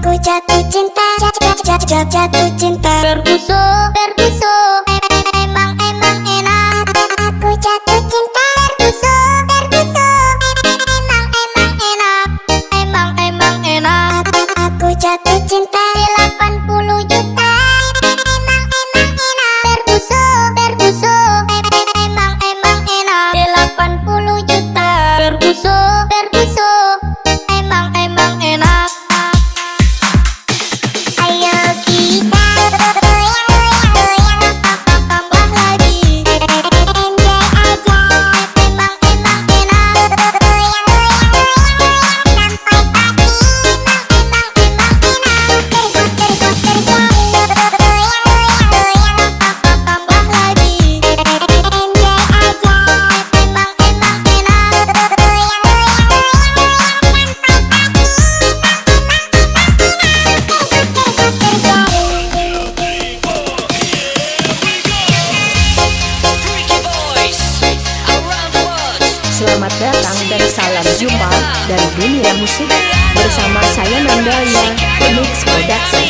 jatuh cinta, jatuh cinta. Perkuso, perkuso, emang enak. Aku jatuh cinta, Perkuso, perkuso, emang enak. Emang enak. aku jatuh cinta. 80 juta. Emang enak. Perkuso, perkuso, emang enak. 80 juta. Perkuso, perkuso, emang enak. Ayo kita Goyang, tambah lagi. enjoy aja. Emang enak. Goyang, sampai pagi. Emang enak. Goyang, Tambah lagi. enjoy aja. Emang enak. Goyang, Selamat datang dan salam jumpa dari dunia musik bersama saya Nandalia Mix Production.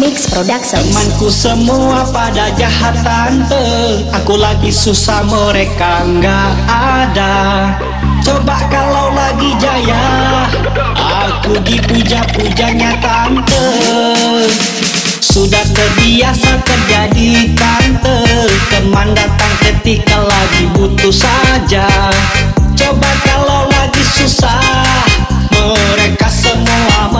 Remix Production. Temanku semua pada jahat tante, aku lagi susah mereka nggak ada. Coba kalau lagi jaya, aku dipuja-pujanya tante. Sudah terbiasa terjadi tante, teman datang ketika lagi butuh saja. Coba kalau lagi susah, mereka semua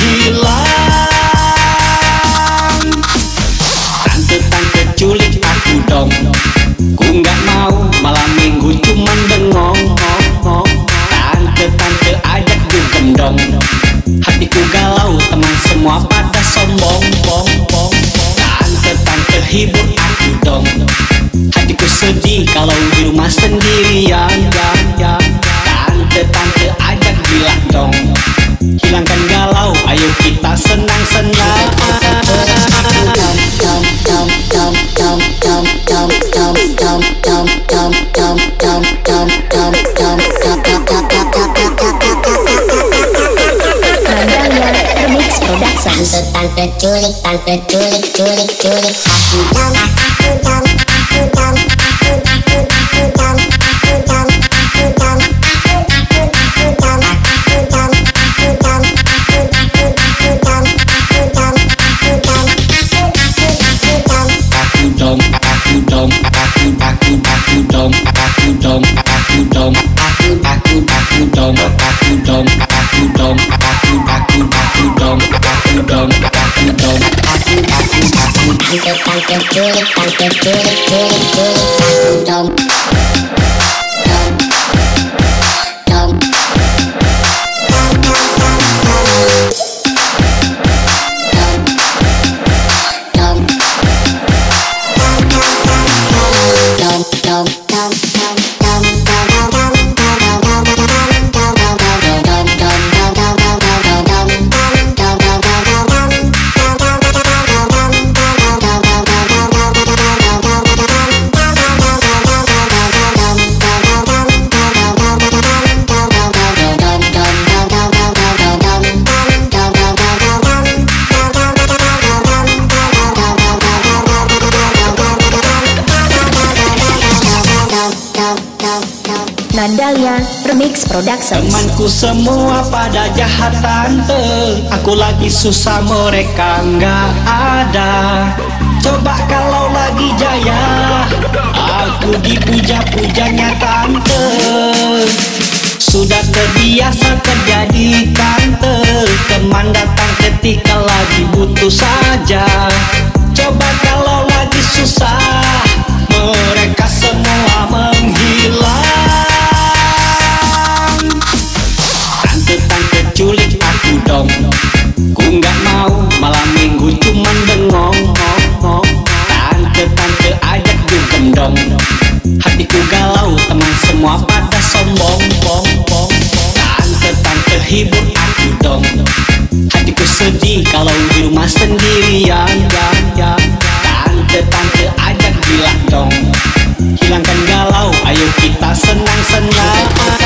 menghilang. Tante-tante culik aku dong, ku nggak mau malam minggu cuman bengong. Tante-tante ajak ku gendong, hatiku galau teman semua pada sombong. Tante-tante hibur aku dong, hatiku sedih kalau di rumah sendirian. Tante-tante ajak bilang dong, hilangkan galau, ayo kita senang-senang. Mandalnya Remix Production. Tante culik aku dong. Tante culik aku dong. Mandalnya Remix Production. Temanku semua pada jahat tante, aku lagi susah mereka nggak ada. Coba kalau lagi jaya, aku dipuja-pujanya tante. Sudah terbiasa terjadi tante, teman datang ketika lagi butuh saja. Coba kalau lagi susah, mereka semua menghilang. Tante-tante culik aku dong, ku nggak mau malam minggu cuman bengong. Tante-tante ajak ku gendong, hatiku galau teman semua pada sombong. Tante-tante hibur aku dong, hatiku sedih kalau di rumah sendirian. Tante-tante ajak bilang dong, hilangkan galau, ayo kita senang-senang.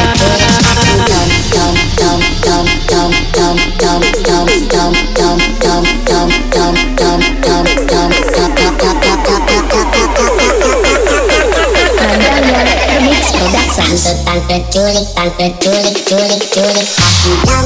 Mandalnya Remix Production. Tante culik aku dong.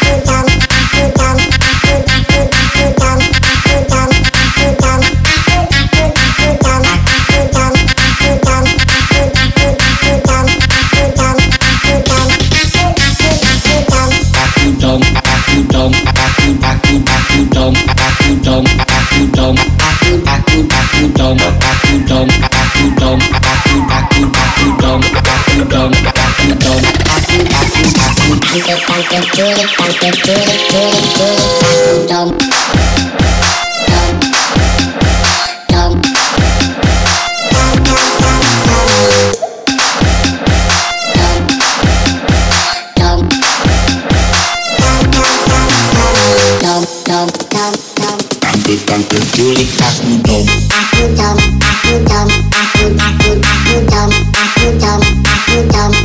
Tante culik aku dong. Tante culik aku dong. Aku dong.